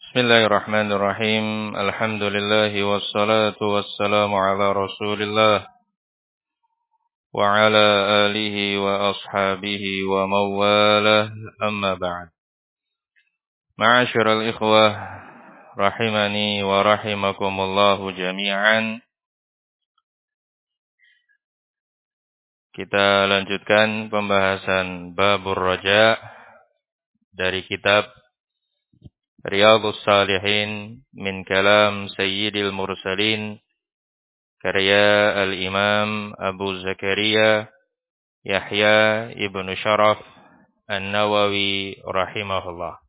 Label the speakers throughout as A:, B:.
A: Bismillahirrahmanirrahim. Alhamdulillah wassalatu wassalamu ala Rasulillah wa ala alihi wa ashabihi wa mawalah, amma ba'd. Ma'asyiral ikhwah rahimani wa rahimakumullahu jami'an. Kita lanjutkan pembahasan Babur Raja dari kitab Riyadhus Shalihin min kalam Sayyidil Mursalin, karya Al-Imam Abu Zakaria Yahya ibnu Sharaf An-Nawawi rahimahullah.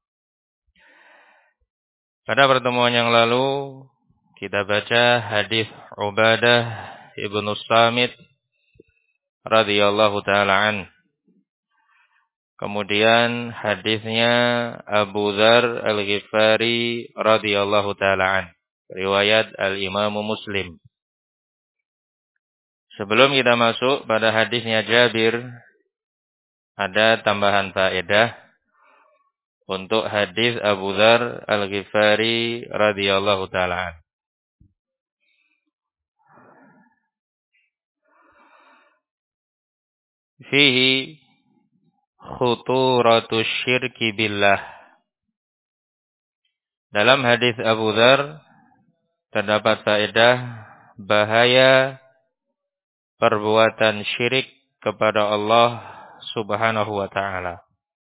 A: Pada pertemuan yang lalu kita baca hadis Ubadah ibnu Samit radhiyallahu taala an. Kemudian hadisnya Abu Dzar Al-Ghifari radhiyallahu taala an, riwayat Al-Imam Muslim. Sebelum kita masuk pada hadisnya Jabir, ada tambahan faedah untuk hadis Abu Dzar Al-Ghifari radhiyallahu taala an. Fihi khuturatus syirki billah. Dalam hadis Abu Dzar terdapat faedah bahaya perbuatan syirik kepada Allah Subhanahu wa taala.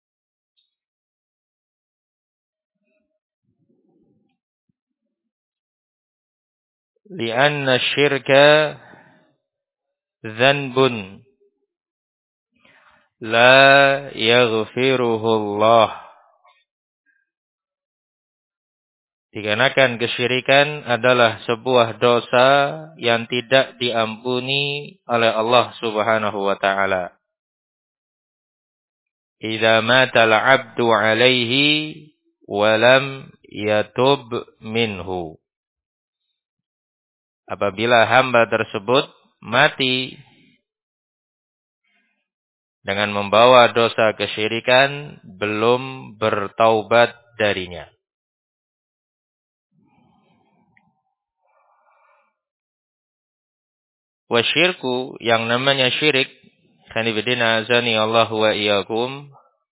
A: Lianna syirka dzanbun la yaghfiruhu Allah. Dikarenakan kesyirikan adalah sebuah dosa yang tidak diampuni oleh Allah Subhanahu wa taala. Idza mata al-'abdu 'alaihi wa lam yatub minhu. Apabila hamba tersebut mati dengan membawa dosa kesyirikan, belum bertaubat darinya. Wasyirku, yang namanya syirik, khanibidina azani Allah wa iyyakum,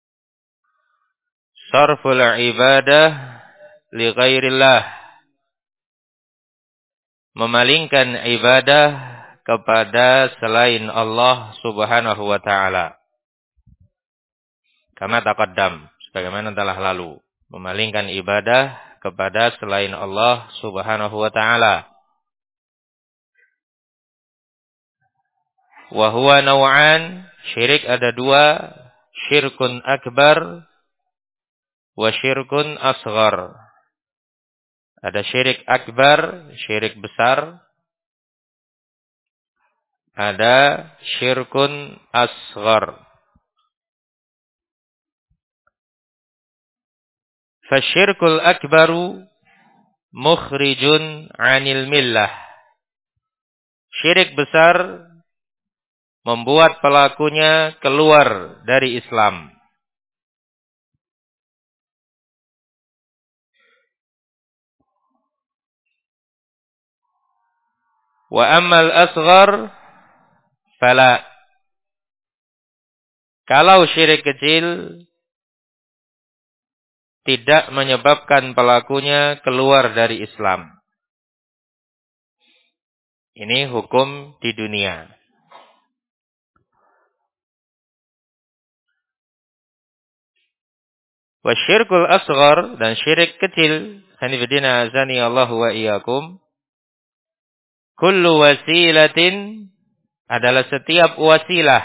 A: sarful ibadah li ghairillah, memalingkan ibadah kepada selain Allah Subhanahu wa taala. Kama taqaddam, sebagaimana telah lalu, memalingkan ibadah kepada selain Allah Subhanahu wa taala. Wa huwa naw'an, syirik ada dua, syirkun akbar wa syirkun asghar. Ada syirik akbar, syirik besar. Ada syirkun asghar. Fasyirkul akbaru mukhrijun 'anil millah. Syirik besar membuat pelakunya keluar dari Islam. Wa ammal asghar fala. Kalau syirik kecil tidak menyebabkan pelakunya keluar dari Islam. Ini hukum di dunia. Wa syirkul asghar, dan syirik kecil, hanifidina azani Allah wa iyyakum, kullu wasilatin, adalah setiap wasilah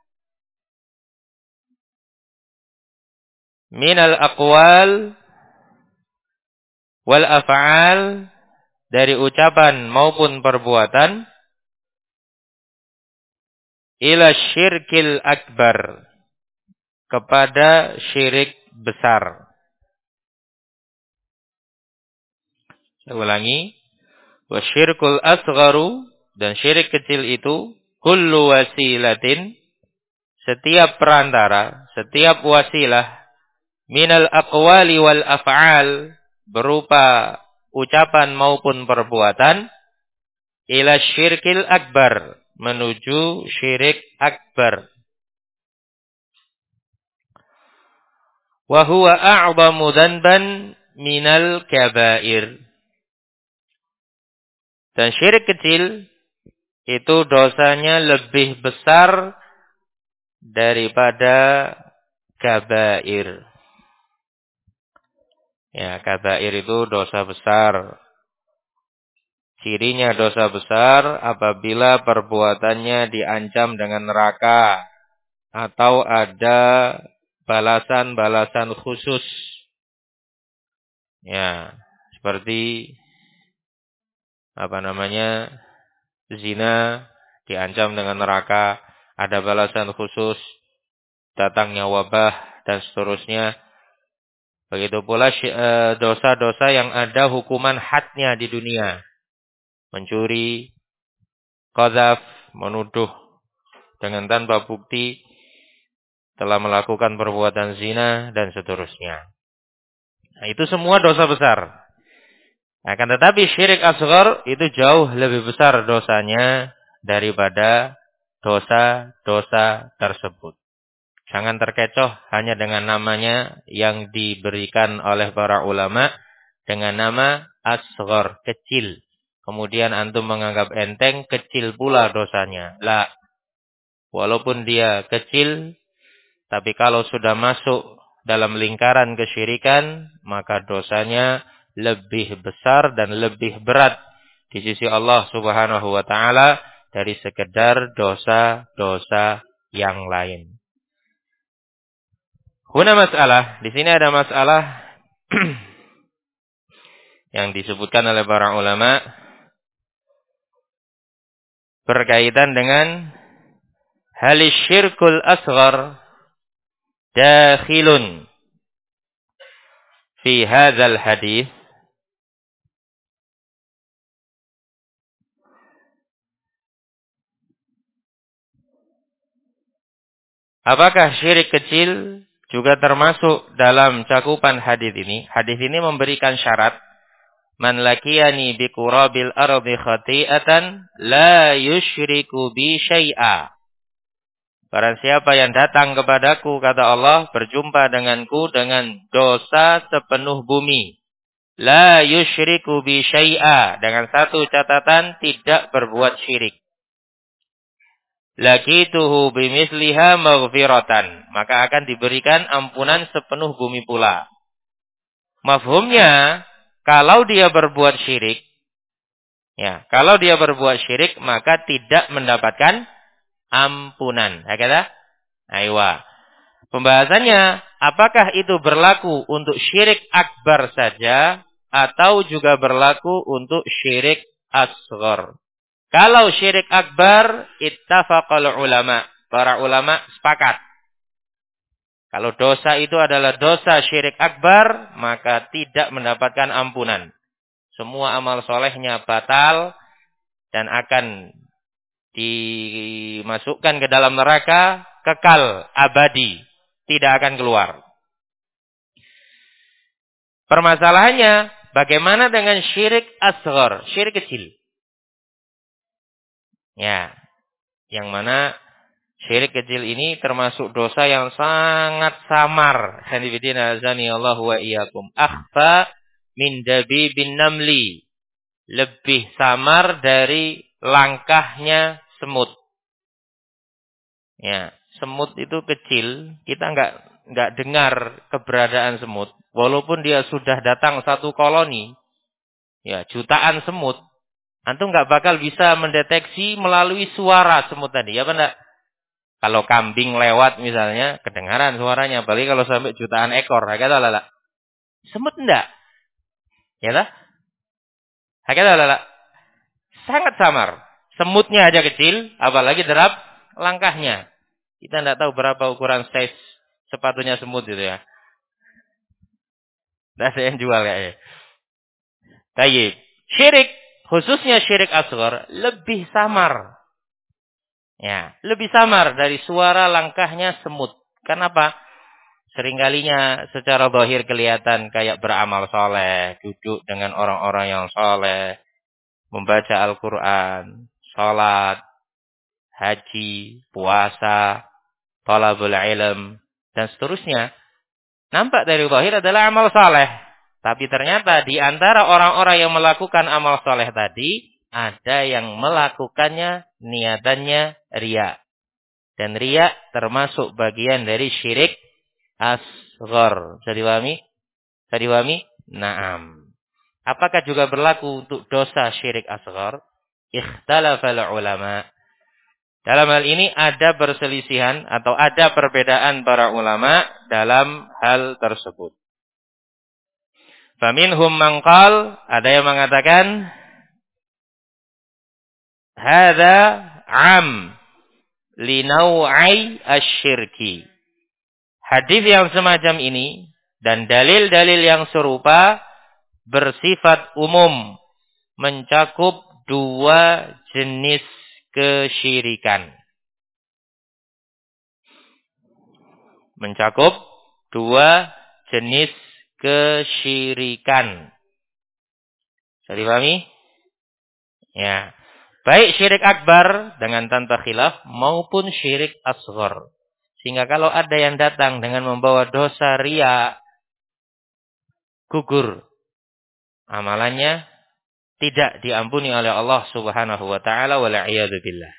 A: minal aqwal wal af'al, dari ucapan maupun perbuatan, ila syirkil akbar, kepada syirik besar. Saya ulangi. Wa syirkul asgharu, dan syirik kecil itu, kullu wasilatin, setiap perantara, setiap wasilah, minal aqwali wal af'al, berupa ucapan maupun perbuatan ila syirkil akbar, menuju syirik akbar. Wa huwa a'zamu dzanban minal kabair. Dan syirik kecil itu dosanya lebih besar daripada kabair. Ya, kabair itu dosa besar. Cirinya dosa besar apabila perbuatannya diancam dengan neraka atau ada balasan-balasan khusus. Ya, seperti zina diancam dengan neraka, ada balasan khusus, datangnya wabah dan seterusnya. Begitu pula dosa-dosa yang ada hukuman hadnya di dunia. Mencuri, qadzaf, menuduh dengan tanpa bukti, telah melakukan perbuatan zina dan seterusnya. Nah, itu semua dosa besar. Akan tetapi syirik asghar itu jauh lebih besar dosanya daripada dosa-dosa tersebut. Jangan terkecoh hanya dengan namanya yang diberikan oleh para ulama dengan nama asghar, kecil. Kemudian antum menganggap enteng, kecil pula dosanya. La, walaupun dia kecil, tapi kalau sudah masuk dalam lingkaran kesyirikan, maka dosanya lebih besar dan lebih berat di sisi Allah Subhanahu wa taala dari sekedar dosa-dosa yang lain. Huna masalah, di sini ada masalah yang disebutkan oleh para ulama berkaitan dengan halis syirkul asghar dakhilun fi hadzal hadis. Apakah syirik kecil juga termasuk dalam cakupan hadis ini? Hadis ini memberikan syarat, man lakiyani bi qurabil ardi khati'atan la yusyriku bi syai'a. Barang siapa yang datang kepadaku, kata Allah, berjumpa denganku dengan dosa sepenuh bumi. La yusyriku bi syai'a. Dengan satu catatan, tidak berbuat syirik. Lakituhu bimisliha maghfiratan. Maka akan diberikan ampunan sepenuh bumi pula. Mafhumnya, kalau dia berbuat syirik, kalau dia berbuat syirik, maka tidak mendapatkan ampunan. Ya kata? Aywa. Pembahasannya, apakah itu berlaku untuk syirik akbar saja atau juga berlaku untuk syirik asghar? Kalau syirik akbar, ittafaqal ulama. Para ulama sepakat. Kalau dosa itu adalah dosa syirik akbar, maka tidak mendapatkan ampunan. Semua amal solehnya batal dan akan dimasukkan ke dalam neraka, kekal, abadi. Tidak akan keluar. Permasalahannya, bagaimana dengan syirik asghar, syirik kecil? Ya, yang mana syirik kecil ini termasuk dosa yang sangat samar. Hanifidina azani Allah wa iyyakum. Akhfa min dabibin namli. Lebih samar dari langkahnya semut. Ya, semut itu kecil, kita enggak dengar keberadaan semut. Walaupun dia sudah datang satu koloni, ya jutaan semut, antum enggak bakal bisa mendeteksi melalui suara semut tadi, ya benar? Kalau kambing lewat misalnya, kedengaran suaranya. Apalagi kalau sampai jutaan ekor. Hakata lala. Semut enggak. Ya tak? Hakata lala. Sangat samar. Semutnya aja kecil. Apalagi derap langkahnya. Kita enggak tahu berapa ukuran size sepatunya semut itu ya. Nah, saya yang jual kayaknya. Tayyib. Syirik. Khususnya syirik asghar. Lebih samar. Ya. Lebih samar dari suara langkahnya semut. Kenapa? seringkalinya secara zahir kelihatan kayak beramal soleh, duduk dengan orang-orang yang soleh, membaca Al-Quran, sholat, haji, puasa, thalabul ilm, dan seterusnya. Nampak dari zahir adalah amal soleh. Tapi ternyata di antara orang-orang yang melakukan amal soleh tadi, ada yang melakukannya niatannya riya. Dan riya termasuk bagian dari syirik asghar. Bisa dipahami? Bisa dipahami? Naam. Apakah juga berlaku untuk dosa syirik asghar? Ikhtalafal ulama. Dalam hal ini ada perselisihan atau ada perbedaan para ulama dalam hal tersebut. Faminhum man qala, ada yang mengatakan hadza am li naw'i asyirki. Hadis yang semacam ini dan dalil-dalil yang serupa bersifat umum, mencakup dua jenis kesyirikan. Mencakup dua jenis kesyirikan. Bisa dipahami? Ya. Baik syirik akbar dengan tanpa khilaf maupun syirik asghar. Sehingga kalau ada yang datang dengan membawa dosa riya, gugur amalannya, tidak diampuni oleh Allah Subhanahu wa taala wal a'yadu billah.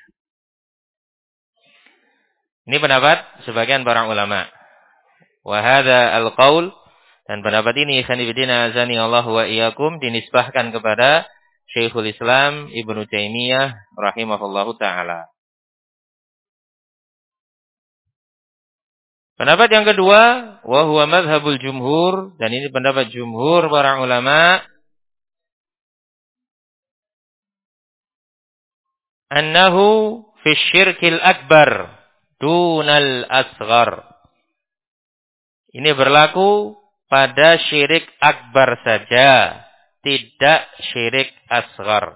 A: Ini pendapat sebagian para ulama. Wa hadza al-qaul, dan pendapat ini ikhwan fillah azani Allah wa iyyakum dinisbahkan kepada Syekhul Islam Ibnu Taimiyah rahimahullahu taala. Pendapat yang kedua, wa huwa madhhabul jumhur, dan ini pendapat jumhur para ulama, annahu fi syirkil akbar dunal asghar. Ini berlaku pada syirik akbar saja, tidak syirik asghar.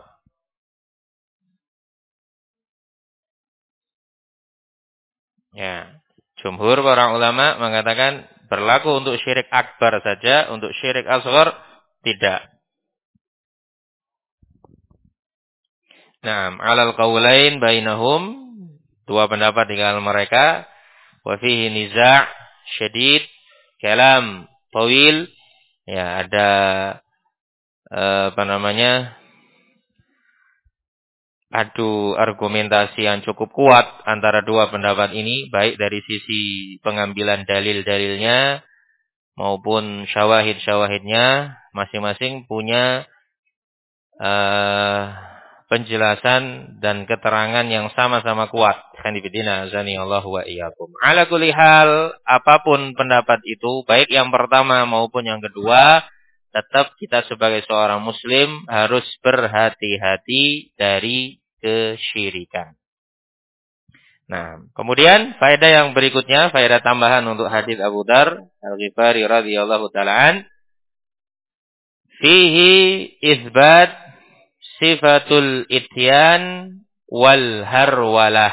A: Ya, jumhur para ulama mengatakan berlaku untuk syirik akbar saja, untuk syirik asghar tidak. Nah, alal qaulain bainahum, dua pendapat di kalangan mereka, wa fihi niza' syadid, kalam tawil, ya ada adu argumentasi yang cukup kuat antara dua pendapat ini, baik dari sisi pengambilan dalil-dalilnya maupun syawahid-syawahidnya, masing-masing punya penjelasan dan keterangan yang sama-sama kuat. Khanifidina azani Allah wa iyyakum. Ala kulli hal, apapun pendapat itu, baik yang pertama maupun yang kedua, tetap kita sebagai seorang muslim harus berhati-hati dari kesyirikan. Nah, kemudian faedah yang berikutnya, faedah tambahan untuk hadis Abu Dzar Al-Ghifari radhiyallahu taala an, fihi isbat sifatul ityan wal harwalah.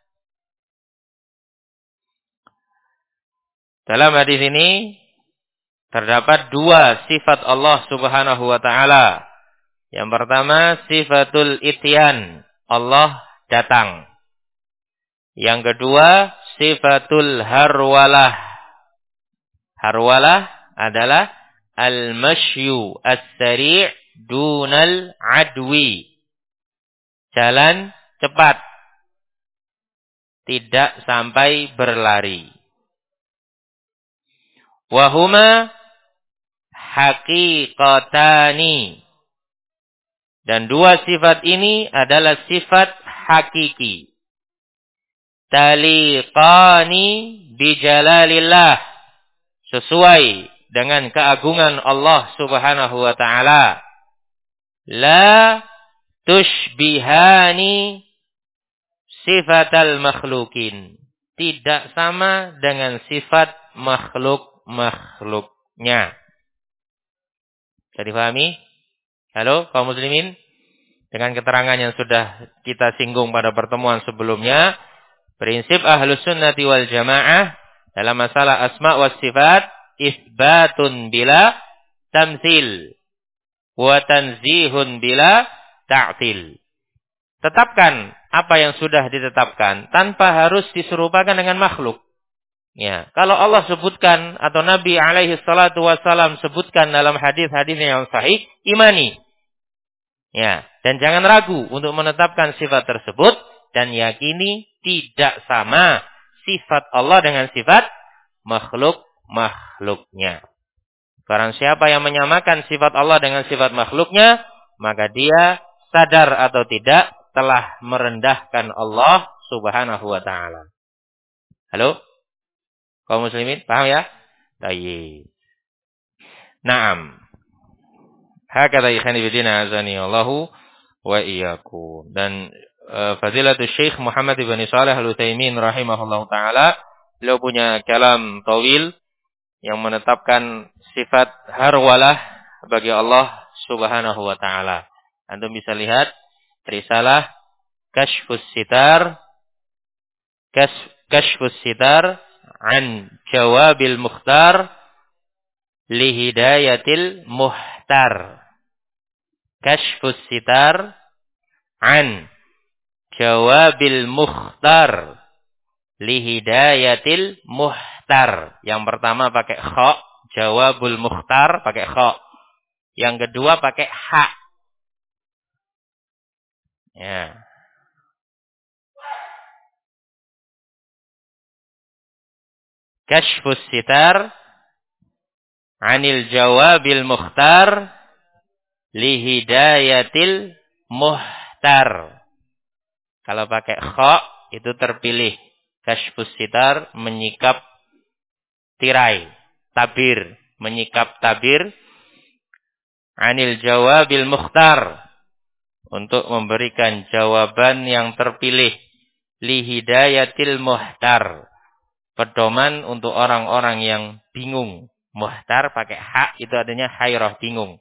A: Dalam hadis ini terdapat dua sifat Allah Subhanahu wa taala. Yang pertama sifatul ityan, Allah datang. Yang kedua sifatul harwalah. Harwalah adalah al-mashyu as-sari' dunal adwi. Jalan cepat, tidak sampai berlari. Wahuma haqiqatani. Dan dua sifat ini adalah sifat hakiki. Taliqani bijalalillah. Sesuai dengan keagungan Allah Subhanahu wa ta'ala. La tushbihani sifatal makhlukin. Tidak sama dengan sifat makhluk-makhluknya. Bisa dipahami? Halo kaum muslimin? Dengan keterangan yang sudah kita singgung pada pertemuan sebelumnya, prinsip Ahlus Sunnati wal Jamaah Dalam masalah asma wa sifat, isbatun bila tamtsil wa tanzihun bila ta'til. Tetapkan apa yang sudah ditetapkan tanpa harus diserupakan dengan makhluk. Ya, kalau Allah sebutkan atau Nabi alaihi salatu wasallam sebutkan dalam hadis-hadisnya yang sahih, imani. Ya, dan jangan ragu untuk menetapkan sifat tersebut dan yakini tidak sama sifat Allah dengan sifat makhluknya. Barang siapa yang menyamakan sifat Allah dengan sifat makhluknya, maka dia sadar atau tidak telah merendahkan Allah Subhanahu wa taala. Halo? Kaum muslimin, paham ya? Baik. Naam. Hakadha ikhani bidina azani Allahu wa iyyakum. Dan Fadilatul Syekh Muhammad ibn Shalih Al-Utsaimin rahimahullahu taala, beliau punya kalam tawil yang menetapkan sifat harwalah bagi Allah Subhanahu wa taala. Antum bisa lihat risalah Kashfus Sitar Kashfus Sitar an Jawabil Mukhtar li Hidayatil Muhtar. Kashfus Sitar an Jawabil Mukhtar li Hidayatil Muhtar. Yang pertama pakai kha, Jawabul Mukhtar pakai kha. Yang kedua pakai ha. Ya. Kashfus Sitar anil Jawabil Mukhtar li Hidayatil Muhtar. Kalau pakai kha itu terpilih. Kashfus Sitar menyikap tirai, tabir, menyikap tabir. Anil Jawabil Mukhtar, untuk memberikan jawaban yang terpilih. Li Hidayatil Muhtar, pedoman untuk orang-orang yang bingung. Muhtar pakai hak itu artinya hairah, bingung.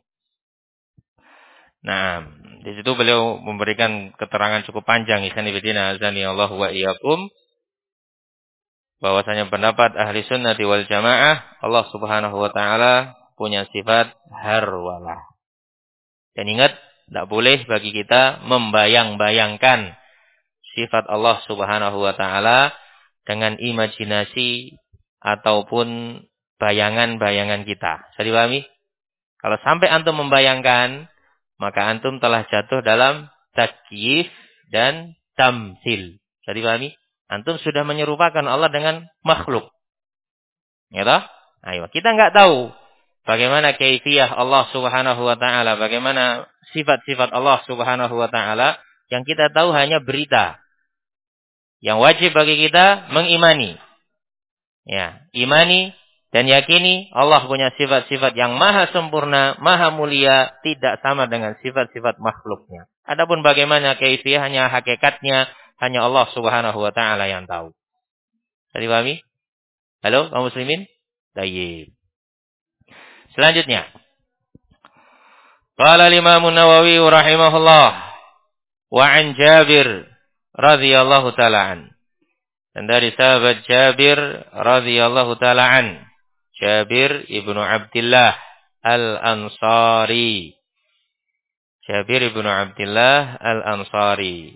A: Nah, di situ beliau memberikan keterangan cukup panjang, ikhwan fillah azani Allah wa iyyakum, bahwasanya pendapat ahli sunnah wal jamaah, Allah Subhanahu wa taala punya sifat harwalah. Dan ingat, tidak boleh bagi kita membayang-bayangkan sifat Allah Subhanahu wa taala dengan imajinasi ataupun bayangan-bayangan kita. Bisa dipahami? Kalau sampai antum membayangkan, maka antum telah jatuh dalam takyif dan tamtsil. Bisa dipahami? Antum sudah menyerupakan Allah dengan makhluk. Ya toh? Ayo, kita enggak tahu bagaimana kaifiyah Allah Subhanahu wa taala, bagaimana sifat-sifat Allah Subhanahu wa taala. Yang kita tahu hanya berita. Yang wajib bagi kita mengimani. Ya, imani dan yakini Allah punya sifat-sifat yang maha sempurna, maha mulia, tidak sama dengan sifat-sifat makhluknya. Adapun bagaimana kaifiyahnya, hakikatnya, hanya Allah Subhanahu wa taala yang tahu. Tadi pahami? Halo, kaum muslimin? Baik. Selanjutnya. Qala al-Imam An-Nawawi rahimahullah wa an Jabir radhiyallahu taala an. Dan dari sahabat Jabir radhiyallahu taala an. Jabir ibnu Abdullah Al-Ansari. Jabir ibnu Abdullah Al-Ansari.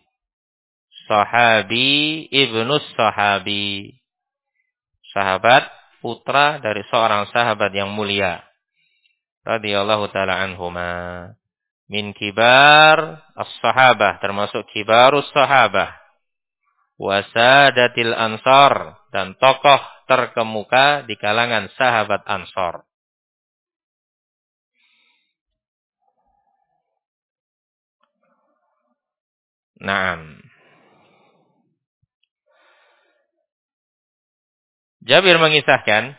A: Sahabi ibnu sahabi. Sahabat, putra dari seorang sahabat yang mulia. Radhiyallahu ta'ala anhuma. Min kibar as-sahabah. Termasuk kibarus sahabah. Wasadatil ansar. Dan tokoh terkemuka di kalangan sahabat Ansar. Naam. Jabir mengisahkan,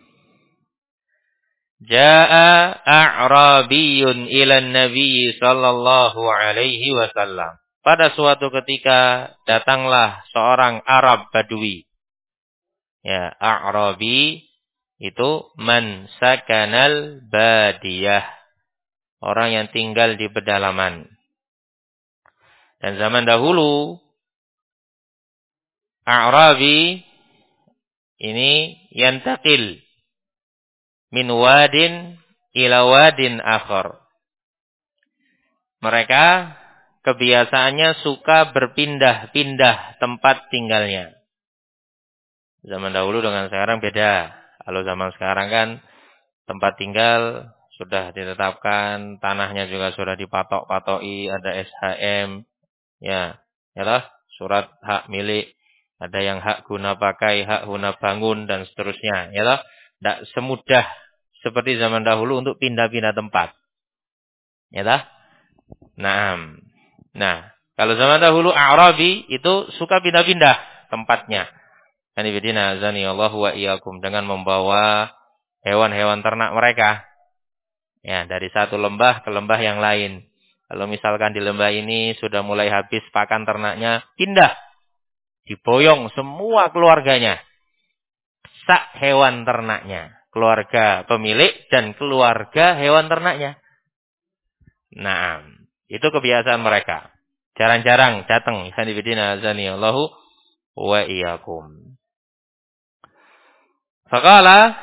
A: Ja'a a'rabiyun ila Nabi sallallahu alaihi wasallam. Pada suatu ketika datanglah seorang Arab Badui. Ya, A'rabi itu man sakanal badiyah. Orang yang tinggal di pedalaman. Dan zaman dahulu A'rabi ini yantaqil min wadin ila wadin akhar. Mereka kebiasaannya suka berpindah-pindah tempat tinggalnya. Zaman dahulu dengan sekarang beda. Kalau zaman sekarang kan tempat tinggal sudah ditetapkan, tanahnya juga sudah dipatok-patoki, ada SHM, ya lah, surat hak milik, ada yang hak guna pakai, hak guna bangun dan seterusnya, ya lah. Tidak semudah seperti zaman dahulu untuk pindah-pindah tempat, ya lah. Nah, kalau zaman dahulu Arabi itu suka pindah-pindah tempatnya. Kanibidina azani Allah wa iyyakum, dengan membawa hewan-hewan ternak mereka. Ya, dari satu lembah ke lembah yang lain. Kalau misalkan di lembah ini sudah mulai habis pakan ternaknya, pindah. Diboyong semua keluarganya. Sak hewan ternaknya. Keluarga pemilik dan keluarga hewan ternaknya. Nah, itu kebiasaan mereka. Jarang-jarang datang. Kanibidina azani Allahu wa iyyakum. Faqala,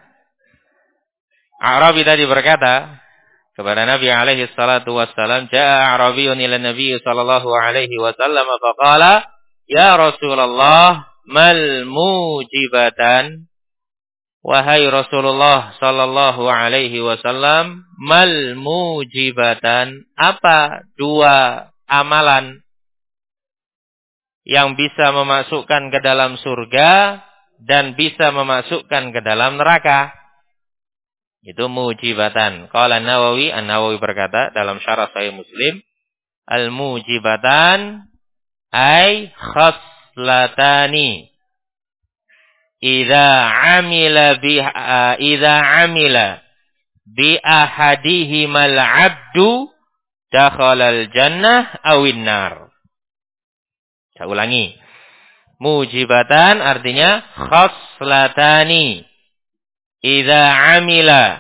A: A'rabi tadi berkata kepada Nabi alaihi salatu wassalam, "Ja'a A'rabiyun ila Nabi sallallahu alaihi wasallam faqala, ya Rasulullah, mal mujibatan?" Wahai Rasulullah sallallahu alaihi wasallam, mal mujibatan? Apa dua amalan yang bisa memasukkan ke dalam surga dan bisa memasukkan ke dalam neraka? Itu mujibatan. Qala An-Nawawi berkata dalam syarah Sahih Muslim, al-mujibatan ay khaslatani. Idza amila bi ahadihimal 'abdu dakhalal jannah awin nar. Saya ulangi. Mujibatan artinya khaslatani. Idza amila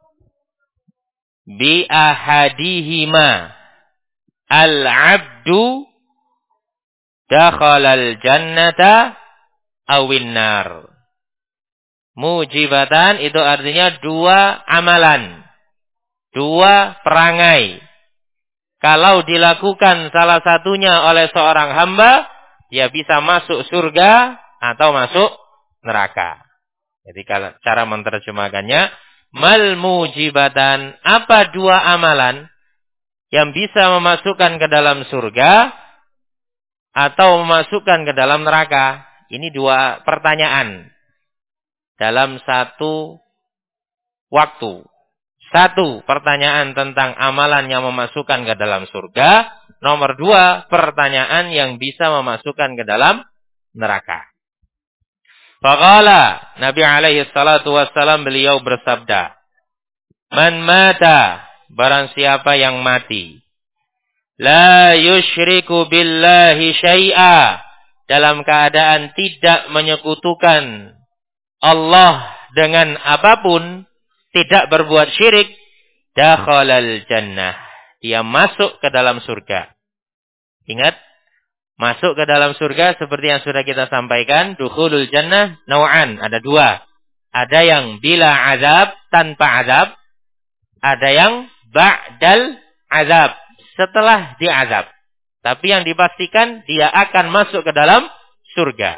A: bi ahadihima al-'abdu dakhalal jannata awin nar. Mujibatan itu artinya dua amalan, dua perangai. Kalau dilakukan salah satunya oleh seorang hamba, dia bisa masuk surga atau masuk neraka. Jadi kalau cara menerjemahkannya, mal mujibatan, apa dua amalan yang bisa memasukkan ke dalam surga atau memasukkan ke dalam neraka? Ini dua pertanyaan dalam satu waktu. Satu, pertanyaan tentang amalan yang memasukkan ke dalam surga. Nomor dua, pertanyaan yang bisa memasukkan ke dalam neraka. Faqala, Nabi alaihi salatu wassalam, beliau bersabda, man mata, barang siapa yang mati, la yusyriku billahi syai'a, dalam keadaan tidak menyekutukan Allah dengan apapun, tidak berbuat syirik, dakhalal jannah, dia masuk ke dalam surga. Ingat, masuk ke dalam surga seperti yang sudah kita sampaikan, dukhulul jannah naw'an, ada dua. Ada yang bila azab, tanpa azab. Ada yang ba'dal azab, setelah diazab. Tapi yang dipastikan dia akan masuk ke dalam surga.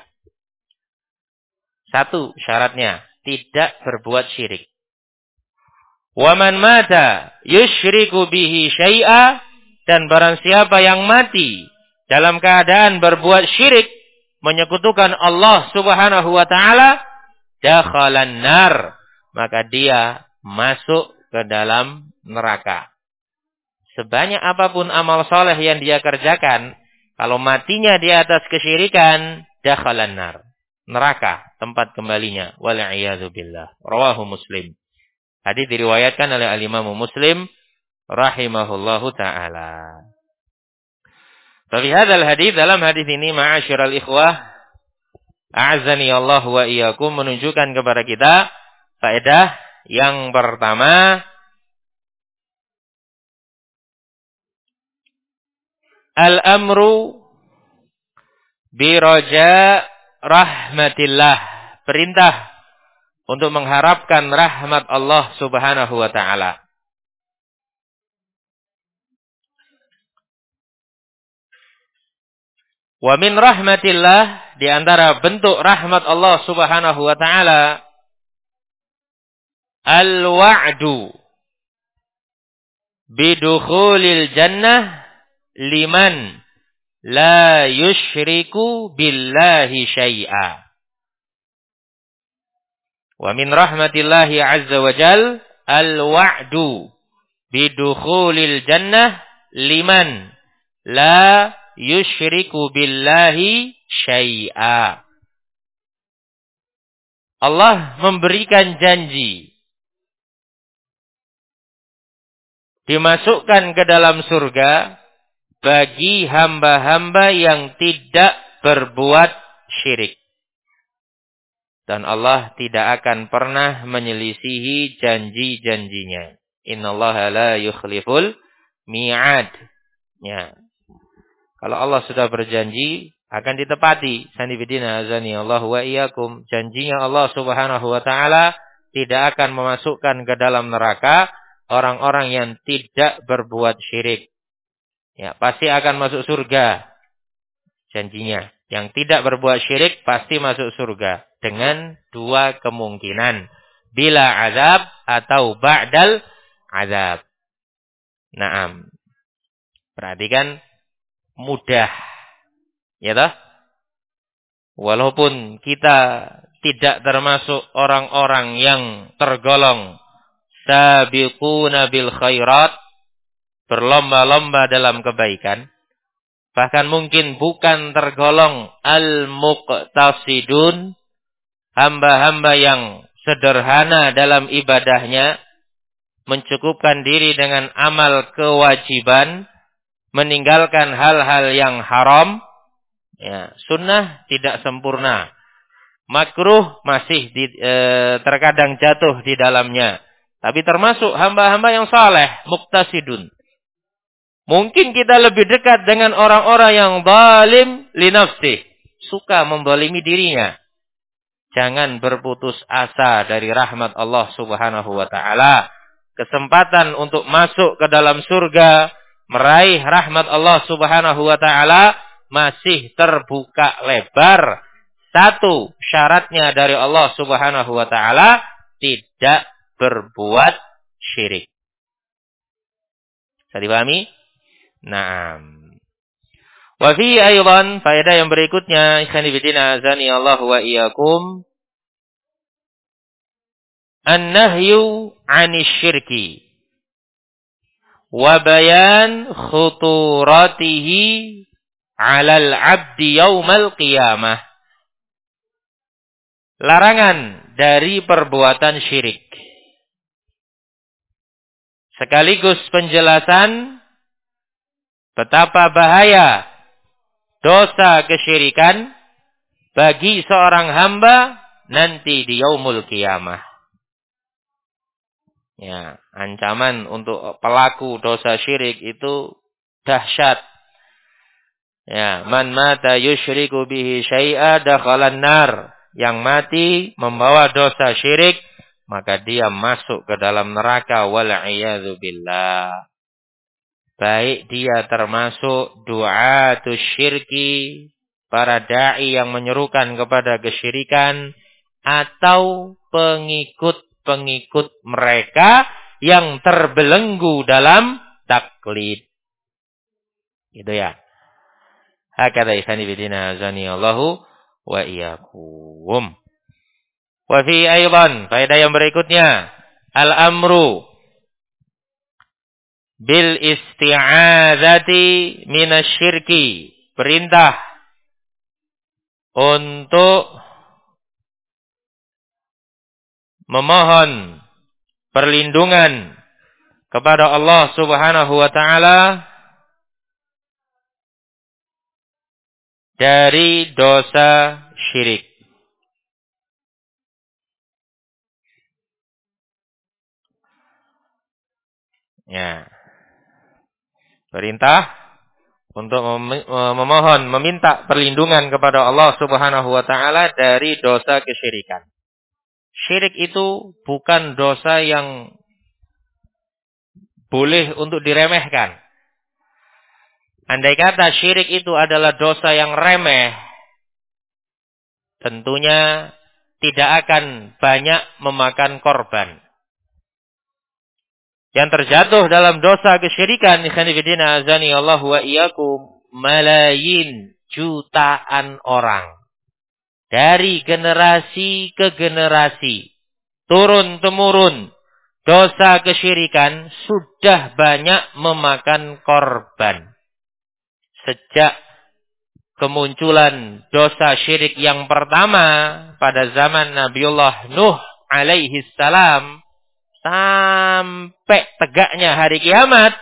A: Satu syaratnya, tidak berbuat syirik. Wa man mata yusyriku bihi syai'a, dan barang siapa yang mati dalam keadaan berbuat syirik, menyekutukan Allah Subhanahu wa taala, dakhalan nar, maka dia masuk ke dalam neraka. Sebanyak apapun amal soleh yang dia kerjakan, kalau matinya di atas kesyirikan, dakhalan nar, neraka tempat kembalinya. Wal'iyadzu billah. Rawahu Muslim. Hadis diriwayatkan oleh al-Imam Muslim rahimahullahu taala. Tapi hadzal hadis, dalam hadis ini, ma'asyiral ikhwah, a'azzani Allah wa iyyakum, menunjukkan kepada kita faedah yang pertama, al-amru bi raja rahmatillah, perintah untuk mengharapkan rahmat Allah Subhanahu wa taala. Wa min rahmatillah, di antara bentuk rahmat Allah Subhanahu wa taala, al-wa'du bidukhulil jannah liman la yushriku billahi syai'a. Wa min rahmatillahi azza wa jal al-wa'du bidukhulil jannah liman la yushriku billahi syai'a. Allah memberikan janji dimasukkan ke dalam surga bagi hamba-hamba yang tidak berbuat syirik. Dan Allah tidak akan pernah menyelisihi janji-janjinya. Innallaha la yukhliful mi'ad. Ya. Kalau Allah sudah berjanji, akan ditepati. Sanibidina azani Allah wa iyyakum. Janjinya Allah Subhanahu wa taala tidak akan memasukkan ke dalam neraka orang-orang yang tidak berbuat syirik. Ya, pasti akan masuk surga. Janjinya. Yang tidak berbuat syirik pasti masuk surga. Dengan dua kemungkinan. Bila azab atau ba'dal azab. Naam. Perhatikan, mudah. Ya toh? Walaupun kita tidak termasuk orang-orang yang tergolong sabiquna bil khairat, berlomba-lomba dalam kebaikan, bahkan mungkin bukan tergolong al-muqtasidun, hamba-hamba yang sederhana dalam ibadahnya, mencukupkan diri dengan amal kewajiban, meninggalkan hal-hal yang haram. Ya, sunnah tidak sempurna. Makruh masih terkadang jatuh di dalamnya. Tapi termasuk hamba-hamba yang saleh, muqtasidun. Mungkin kita lebih dekat dengan orang-orang yang zalim li nafsih, suka membalimi dirinya. Jangan berputus asa dari rahmat Allah Subhanahu wa taala. Kesempatan untuk masuk ke dalam surga, meraih rahmat Allah Subhanahu wa taala masih terbuka lebar. Satu syaratnya dari Allah Subhanahu wa taala, tidak berbuat syirik. Bisa dipahami? Naam. Wa fi aidan, faedah yang berikutnya, ikhwan fillah azani Allah wa iyyakum, an-nahyu 'anil syirki wa bayan khuturatihi 'alal 'abdi yaumal qiyamah. Larangan dari perbuatan syirik. Sekaligus penjelasan betapa bahaya dosa kesyirikan bagi seorang hamba nanti di yaumul qiyamah. Ya, ancaman untuk pelaku dosa syirik itu dahsyat. Ya, man mata yusyriku bihi syai'a dakhalan nar. Yang mati membawa dosa syirik, maka dia masuk ke dalam neraka, wal a'yadzu billah. Baik dia termasuk du'atus syirki, para da'i yang menyerukan kepada kesyirikan, atau pengikut-pengikut mereka yang terbelenggu dalam taklid. Gitu ya. Hakadha ihsani bidina azani Allahu wa iyyakum. Wa fi aidan, faedah yang berikutnya, al-amru bil isti'adzati minasyirki, perintah untuk memohon perlindungan kepada Allah Subhanahu wa taala dari dosa syirik. Ya. Perintah untuk memohon, meminta perlindungan kepada Allah Subhanahu wa taala dari dosa kesyirikan. Syirik itu bukan dosa yang boleh untuk diremehkan. Andai kata syirik itu adalah dosa yang remeh, tentunya tidak akan banyak memakan korban. Yang terjatuh dalam dosa kesyirikan, ikhwanifidina azani Allah wa iyyakum, malayin, jutaan orang. Dari generasi ke generasi, turun-temurun, dosa kesyirikan sudah banyak memakan korban. Sejak kemunculan dosa syirik yang pertama pada zaman Nabiullah Nuh alaihi salam sampai tegaknya hari kiamat,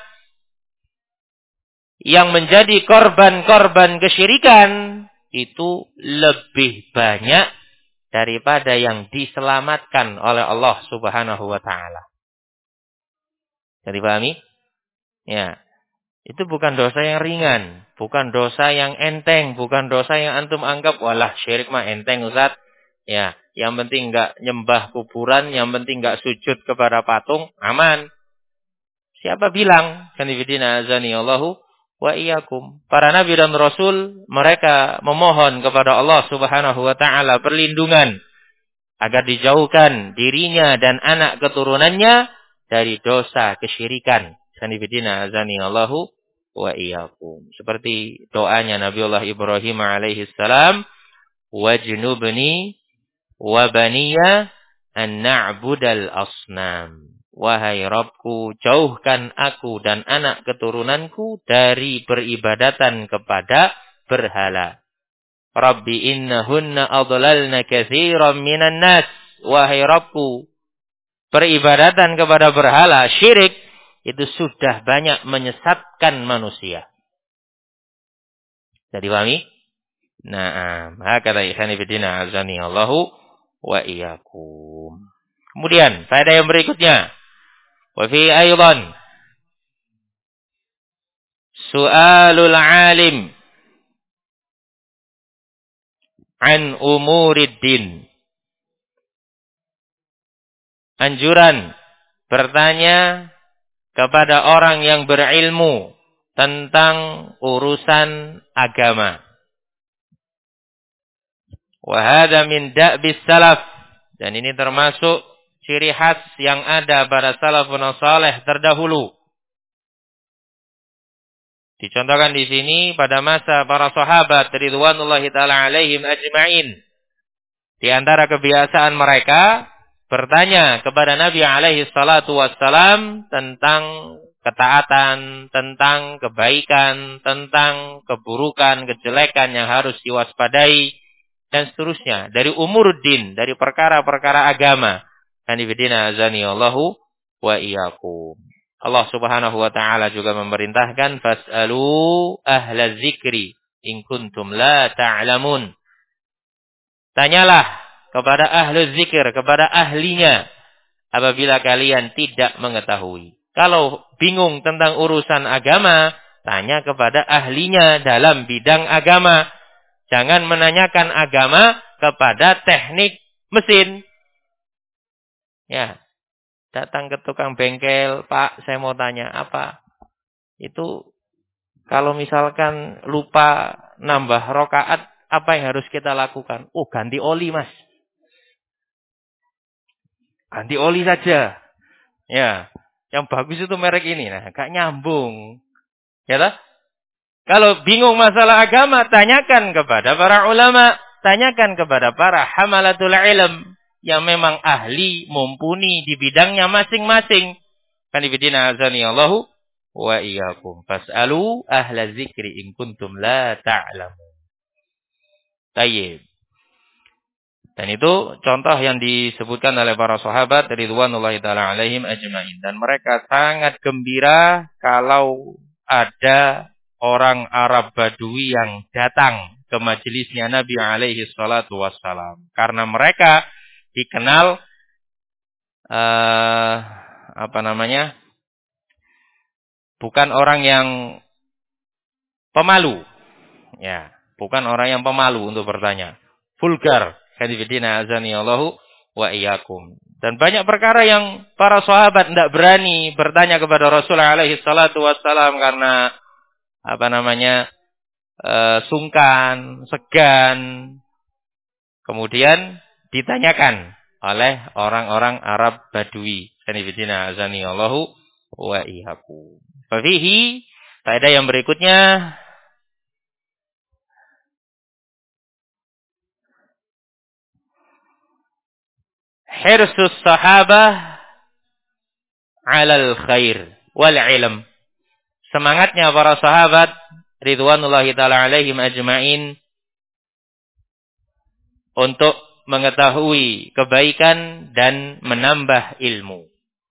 A: yang menjadi korban-korban kesyirikan itu lebih banyak daripada yang diselamatkan oleh Allah Subhanahu wa taala. Jadi pahami? Ya. Itu bukan dosa yang ringan, bukan dosa yang enteng, bukan dosa yang antum anggap walah syirik mah enteng Ustaz. Ya, yang penting enggak nyembah kuburan, yang penting enggak sujud kepada patung, aman. Siapa bilang? Kanifidina azani Allahu wa iyyakum. Para nabi dan rasul mereka memohon kepada Allah Subhanahu wa taala perlindungan agar dijauhkan dirinya dan anak keturunannya dari dosa kesyirikan. Kanifidina azani Allahu wa iyyakum. Seperti doanya Nabiullah Ibrahim alaihi salam, wajnubni wa baniya an na'budal asnam. Wahai Rabbku, jauhkan aku dan anak keturunanku dari peribadatan kepada berhala. Rabbi innahunna adlalna katsiran minan nas. Wahai Rabbku, peribadatan kepada berhala, syirik, itu sudah banyak menyesatkan manusia. Jadi pahami? Nah, hakala ikhani fillah azani Allahu wa iyyakum. Kemudian, faedah yang berikutnya. Wa fi aidan su'alul alim an umuriddin. Anjuran bertanya kepada orang yang berilmu tentang urusan agama. Wa hadza min da'bis salaf, dan ini termasuk ciri khas yang ada pada salafun saleh terdahulu. Dicontohkan di sini pada masa para sahabat ridwanullahi taala alaihim ajma'in. Di antara kebiasaan mereka bertanya kepada Nabi alaihi salatu wassalam tentang ketaatan, tentang kebaikan, tentang keburukan, kejelekan yang harus diwaspadai, dan seterusnya. Dari umuruddin, dari perkara-perkara agama. Hanifidina azani Allahu wa iyyakum. Allah subhanahu wa ta'ala juga memerintahkan, fas'alu ahla zikri in kuntum la ta'lamun. Tanyalah kepada ahli zikir, kepada ahlinya, apabila kalian tidak mengetahui. Kalau bingung tentang urusan agama, tanya kepada ahlinya dalam bidang agama. Jangan menanyakan agama kepada teknik mesin. Ya, datang ke tukang bengkel, Pak, saya mau tanya apa? Itu kalau misalkan lupa nambah rakaat, apa yang harus kita lakukan? Oh, ganti oli, Mas. Ganti oli saja. Ya, yang bagus itu merek ini. Nah, gak nyambung. Ya toh? Kalau bingung masalah agama, tanyakan kepada para ulama, tanyakan kepada para hamalatul ilm yang memang ahli, mumpuni di bidangnya masing-masing. Kan ibidina azani Allahu wa iyyakum. Fas'alu ahla zikri in kuntum la ta'lamun. Tayyib. Dan itu contoh yang disebutkan oleh para sahabat ridwanullahi taala alaihim ajmain, dan mereka sangat gembira kalau ada orang Arab Badui yang datang ke majelisnya Nabi alaihi salatu wassalam, karena mereka dikenal bukan orang yang pemalu, ya, bukan orang yang pemalu untuk bertanya, vulgar. Kadifidina azani Allahu wa iyyakum. Dan banyak perkara yang para sahabat tidak berani bertanya kepada Rasulullah alaihi salatu wassalam karena sungkan, segan. Kemudian ditanyakan oleh orang-orang Arab Badui. Sanibidina azani Allahu wa iyyakum. Fafihi, faedah yang berikutnya, hirsus sahabah alal khair wal ilm. Semangatnya para sahabat ridwanullahi taala alaihim ajmain untuk mengetahui kebaikan dan menambah ilmu.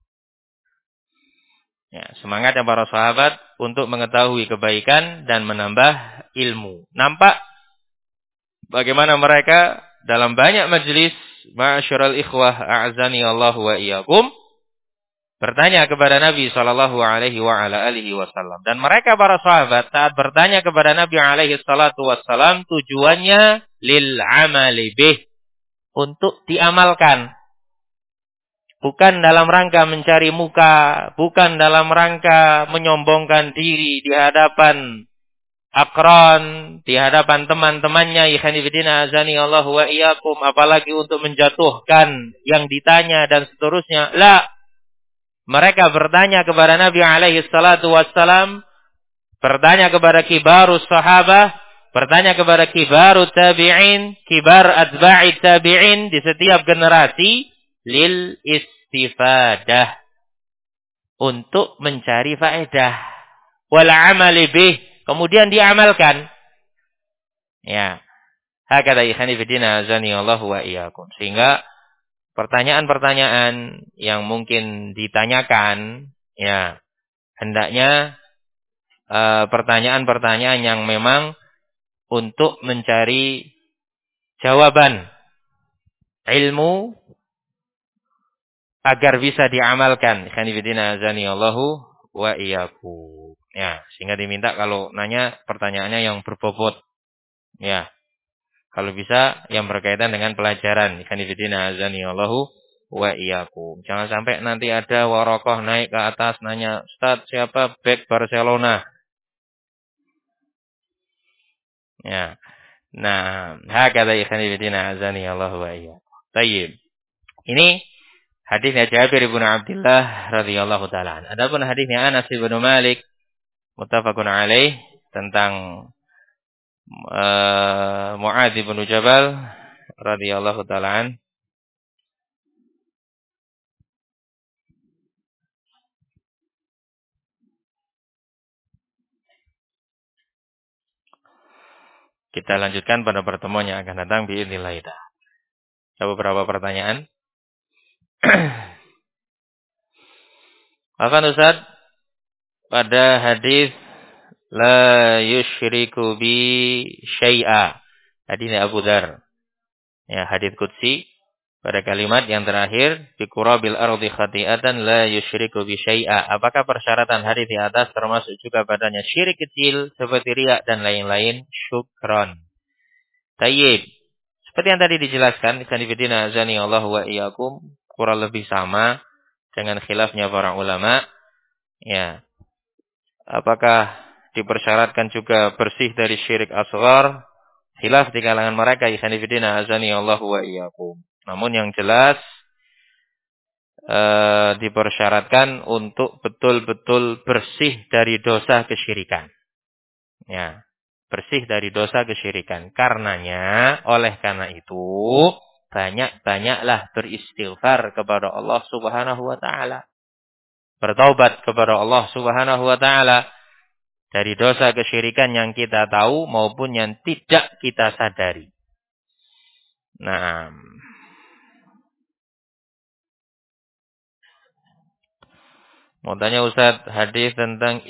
A: Ya, semangatnya para sahabat untuk mengetahui kebaikan dan menambah ilmu. Nampak bagaimana mereka dalam banyak majelis, ma'asyiral ikhwah a'azani Allah wa iyyakum, bertanya kepada Nabi sallallahu alaihi wa ala alihi wasallam. Dan mereka para sahabat saat bertanya kepada Nabi alaihi salatu wasallam tujuannya lil amali bih, untuk diamalkan. Bukan dalam rangka mencari muka, bukan dalam rangka menyombongkan diri di hadapan akran, di hadapan teman-temannya, ikhwanifidina azani Allah wa iyyakum, apalagi untuk menjatuhkan yang ditanya dan seterusnya. La, mereka bertanya kepada Nabi alaihi salatu wassalam, bertanya kepada kibarus sahabah, bertanya kepada kibarut tabi'in, kibar atba'i tabi'in di setiap generasi, lil istifadah, untuk mencari faedah, wal amali bih, kemudian diamalkan. Ya, hakadha ikhwani fillah azani Allah wa iyyakum. Sehingga pertanyaan-pertanyaan yang mungkin ditanyakan, ya, hendaknya pertanyaan-pertanyaan yang memang untuk mencari jawaban ilmu agar bisa diamalkan. Khanifidina azani Allahu wa iyyakum. Ya, sehingga diminta kalau nanya pertanyaannya yang berbobot. Ya. Kalau bisa yang berkaitan dengan pelajaran. Khanifidina azani Allahu wa iyyakum. Jangan sampai nanti ada warokoh naik ke atas nanya, "Ustaz, siapa bek Barcelona?" Ya. Nah, hakadha khanifidina azani Allahu wa iyyakum. Baik. Ini hadisnya Jabir bin Abdullah radhiyallahu taala. Adapun hadisnya Anas bin Malik muttafaqun alaih tentang Muadz bin Jabal radhiyallahu taala. Kita lanjutkan pada pertemuan yang akan datang biidznillah. Ada beberapa pertanyaan. Apa Ustaz? Pada hadis la yusyriku bi syai'a. Hadisnya Abu Dzar. Ya, hadis qudsi pada kalimat yang terakhir bi qurabil ardi khati'atan la yusyriku bi syai'a. Apakah persyaratan hadis di atas termasuk juga padanya syirik kecil seperti riya dan lain-lain? Syukron. Tayyib. Seperti yang tadi dijelaskan, kanifidina azani Allah wa iyyakum, kurang lebih sama dengan khilafnya para ulama. Ya. Apakah dipersyaratkan juga bersih dari syirik asghar? Khilaf di kalangan mereka, kanifidina azani Allah wa iyyakum. Namun yang jelas dipersyaratkan untuk betul-betul bersih dari dosa kesyirikan. Ya. Bersih dari dosa kesyirikan. Oleh karena itu, banyak-banyaklah beristighfar kepada Allah Subhanahu wa taala. Bertaubat kepada Allah Subhanahu wa taala dari dosa kesyirikan yang kita tahu maupun yang tidak kita sadari. Nah, mau tanya Ustaz, hadis tentang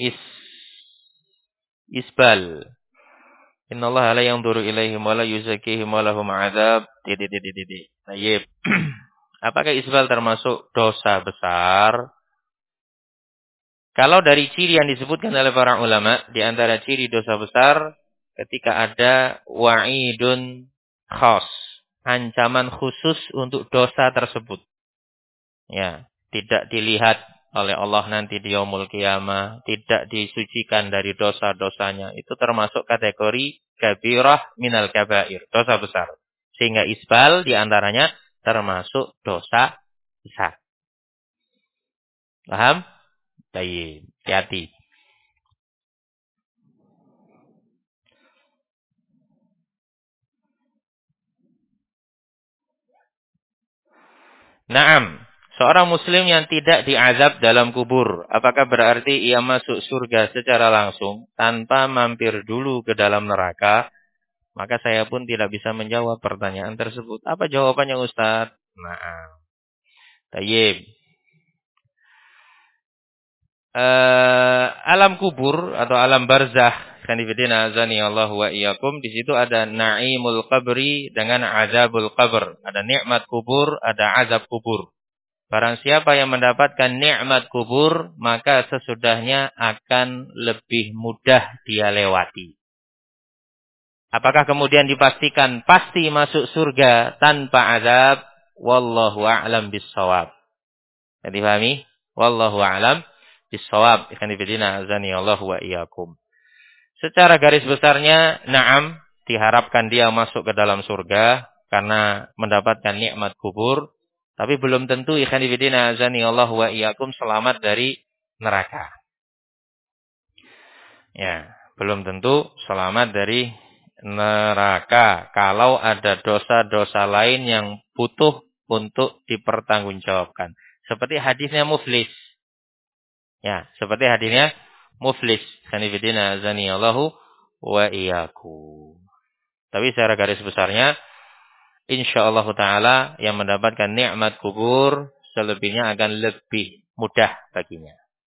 A: isbal. Innallaha la yanzuru ilaihim wa la yuzakkihim wa lahum 'adzab. Baik. Apakah isbal termasuk dosa besar? Kalau dari ciri yang disebutkan oleh para ulama, di antara ciri dosa besar ketika ada wa'idun khas, ancaman khusus untuk dosa tersebut. Ya, tidak dilihat oleh Allah nanti di yaumul qiyamah, tidak disucikan dari dosa-dosanya. Itu termasuk kategori kabirah minal kabair, dosa besar. Sehingga isbal diantaranya termasuk dosa besar. Paham? Baik, hati-hati. Naam, seorang muslim yang tidak diazab dalam kubur, apakah berarti ia masuk surga secara langsung tanpa mampir dulu ke dalam neraka? Maka saya pun tidak bisa menjawab pertanyaan tersebut. Apa jawabannya Ustaz? Naam. Tayyib. Alam kubur atau alam barzah, kanifidina azani Allah wa iyyakum, di situ ada naimul qabri dengan azabul qabr. Ada nikmat kubur, ada azab kubur. Barang siapa yang mendapatkan nikmat kubur, maka sesudahnya akan lebih mudah dia lewati. Apakah kemudian dipastikan pasti masuk surga tanpa azab? Wallahu a'lam bis-shawab. Jadi pahami? Wallahu a'lam bis-shawab. Ikhwan fillah azani Allah wa iyyakum. Secara garis besarnya, na'am, diharapkan dia masuk ke dalam surga karena mendapatkan nikmat kubur. Tapi belum tentu ikhwan fillah azani Allah wa iyyakum selamat dari neraka. Ya, belum tentu selamat dari neraka kalau ada dosa-dosa lain yang butuh untuk dipertanggungjawabkan. Seperti hadisnya Muflis. Ya, seperti hadisnya Muflis. Sanifidina azani Allahu wa iyyakum. Tapi secara garis besarnya, insyaallah taala yang mendapatkan nikmat kubur selebihnya akan lebih mudah baginya.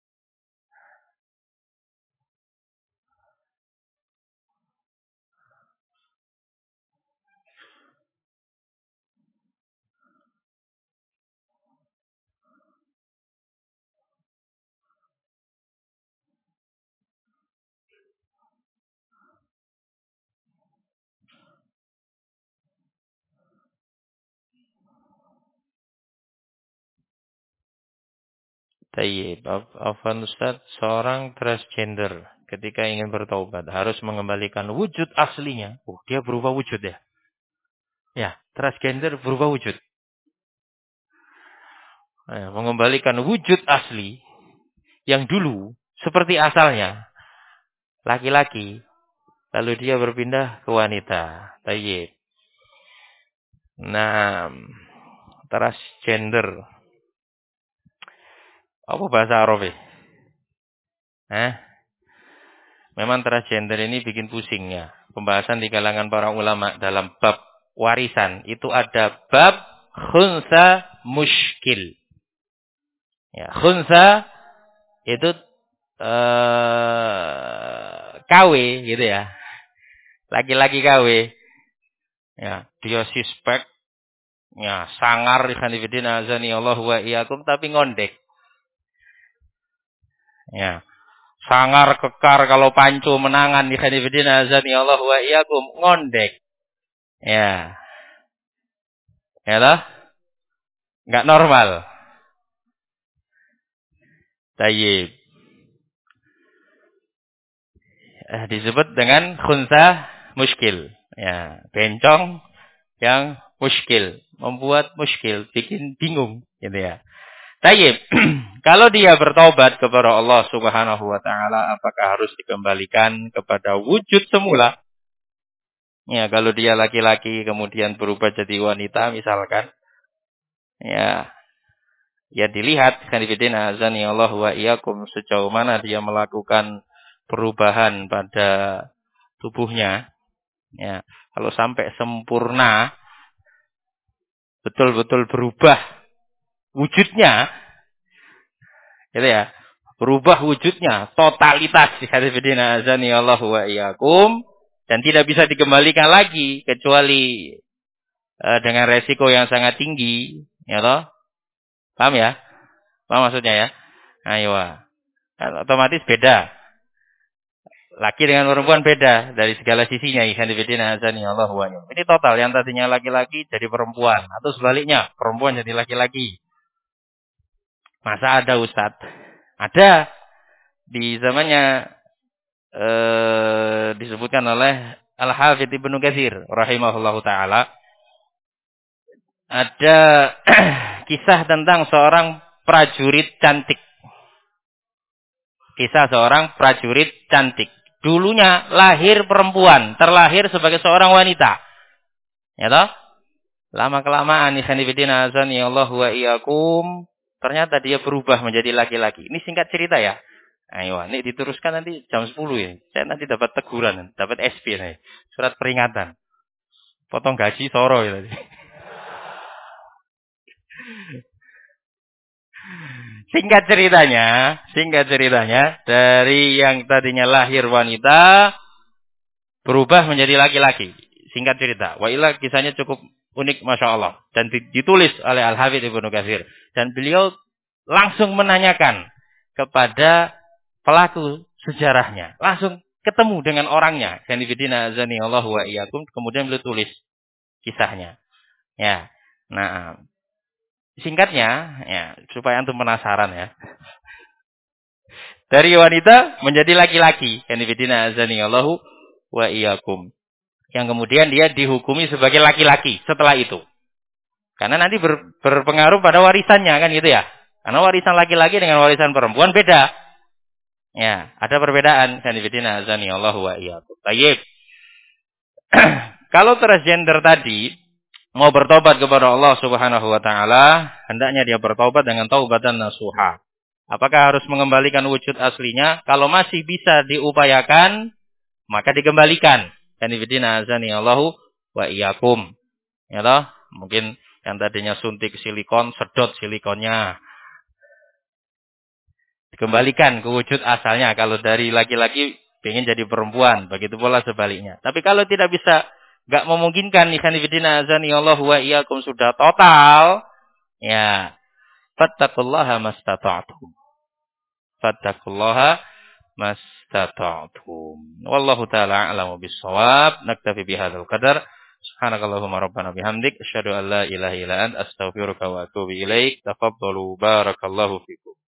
A: Tayyib, afwan Ustaz, seorang transgender ketika ingin bertaubat harus mengembalikan wujud aslinya. Oh, dia berubah wujud ya? Ya, transgender berubah wujud. Mengembalikan wujud asli yang dulu seperti asalnya. Laki-laki, lalu dia berpindah ke wanita. Tayyib. Nah, transgender. Apa bahasa Arab? Memang transgender ini bikin pusing ya. Pembahasan di kalangan para ulama dalam bab warisan itu ada bab khunsa muskil. Ya, khunsa itu KW gitu ya. Laki-laki KW. Ya, dia suspek, ya, sangar ikhwanifidin azani Allah wa iyyakum tapi ngondek. Ya. Sangar kekar kalau pancu menangan ikhwanifidin azani Allah wa iyyakum ngondek. Ya. Ya toh? Enggak normal. Tayyib. Disebut dengan khunsa muskil. Ya, bencong yang muskil, membuat muskil, bikin bingung gitu ya. Tayyib. Kalau dia bertobat kepada Allah Subhanahu wa taala, apakah harus dikembalikan kepada wujud semula? Ya, kalau dia laki-laki kemudian berubah jadi wanita misalkan, ya, ya dilihat kanifidina azani Allah wa iyyakum sejauh mana dia melakukan perubahan pada tubuhnya. Ya, kalau sampai sempurna, betul-betul berubah wujudnya, gitu ya. Berubah wujudnya, totalitas kanifidina azani Allah wa iyyakum dan tidak bisa dikembalikan lagi kecuali dengan resiko yang sangat tinggi, ya toh? Paham ya? Paham maksudnya ya? Ayo. Otomatis beda. Laki dengan perempuan beda dari segala sisinya. Ini total yang tadinya laki-laki jadi perempuan atau sebaliknya perempuan jadi laki-laki. Masa ada Ustadz? Ada di zamannya disebutkan oleh Al-Hafidz Ibnu Katsir rahimahullahu taala. Ada kisah tentang seorang prajurit cantik. Kisah seorang prajurit cantik. Dulunya lahir perempuan, terlahir sebagai seorang wanita. Ya toh? Lama-kelamaan ikhwanifidina azani Allah wa iyyakum, ternyata dia berubah menjadi laki-laki. Ini singkat cerita ya. Ayo, ini diteruskan nanti jam 10 ya. Saya nanti dapat teguran, dapat SP nih. Surat peringatan. Potong gaji soro ya tadi. Singkat ceritanya dari yang tadinya lahir wanita berubah menjadi laki-laki. Singkat cerita. Wa illa kisahnya cukup unik Masya Allah. Dan ditulis oleh Al-Hafidz Ibnu Katsir. Dan beliau langsung menanyakan kepada pelaku sejarahnya. Langsung ketemu dengan orangnya. Sanifidina azani Allah wa iyyakum. Kemudian beliau tulis kisahnya. Ya. Nah, singkatnya, ya, supaya antum penasaran ya. Dari wanita menjadi laki-laki. Sanifidina azani Allah wa iyyakum. Yang kemudian dia dihukumi sebagai laki-laki setelah itu. Karena nanti berpengaruh pada warisannya kan gitu ya. Karena warisan laki-laki dengan warisan perempuan beda. Ya, ada perbedaan. Sanifidina azani Allah wa iyyakum. Baik. Kalau transgender tadi mau bertobat kepada Allah Subhanahu wa taala, hendaknya dia bertobat dengan taubatan nasuha. Apakah harus mengembalikan wujud aslinya? Kalau masih bisa diupayakan, maka dikembalikan. Sanifidina azani Allah wa iyyakum. Ya toh? Mungkin yang tadinya suntik silikon, sedot silikonnya. Dikembalikan ke wujud asalnya. Kalau dari laki-laki ingin jadi perempuan, begitu pula sebaliknya. Tapi kalau tidak bisa, enggak memungkinkan, ikhwanifidina azani Allah wa iyyakum sudah total, ya, fattaqullaha mastata'tum. Fattaqullaha mastata'tum. Wallahu ta'ala a'lamu bis-shawab. Naktafi bihadzal qadar. Subhanakallahumma rabbana bihamdik asyhadu an la ilaha illa anta astaghfiruka wa atubu ilaik. Tafaddalu barakallahu fikum.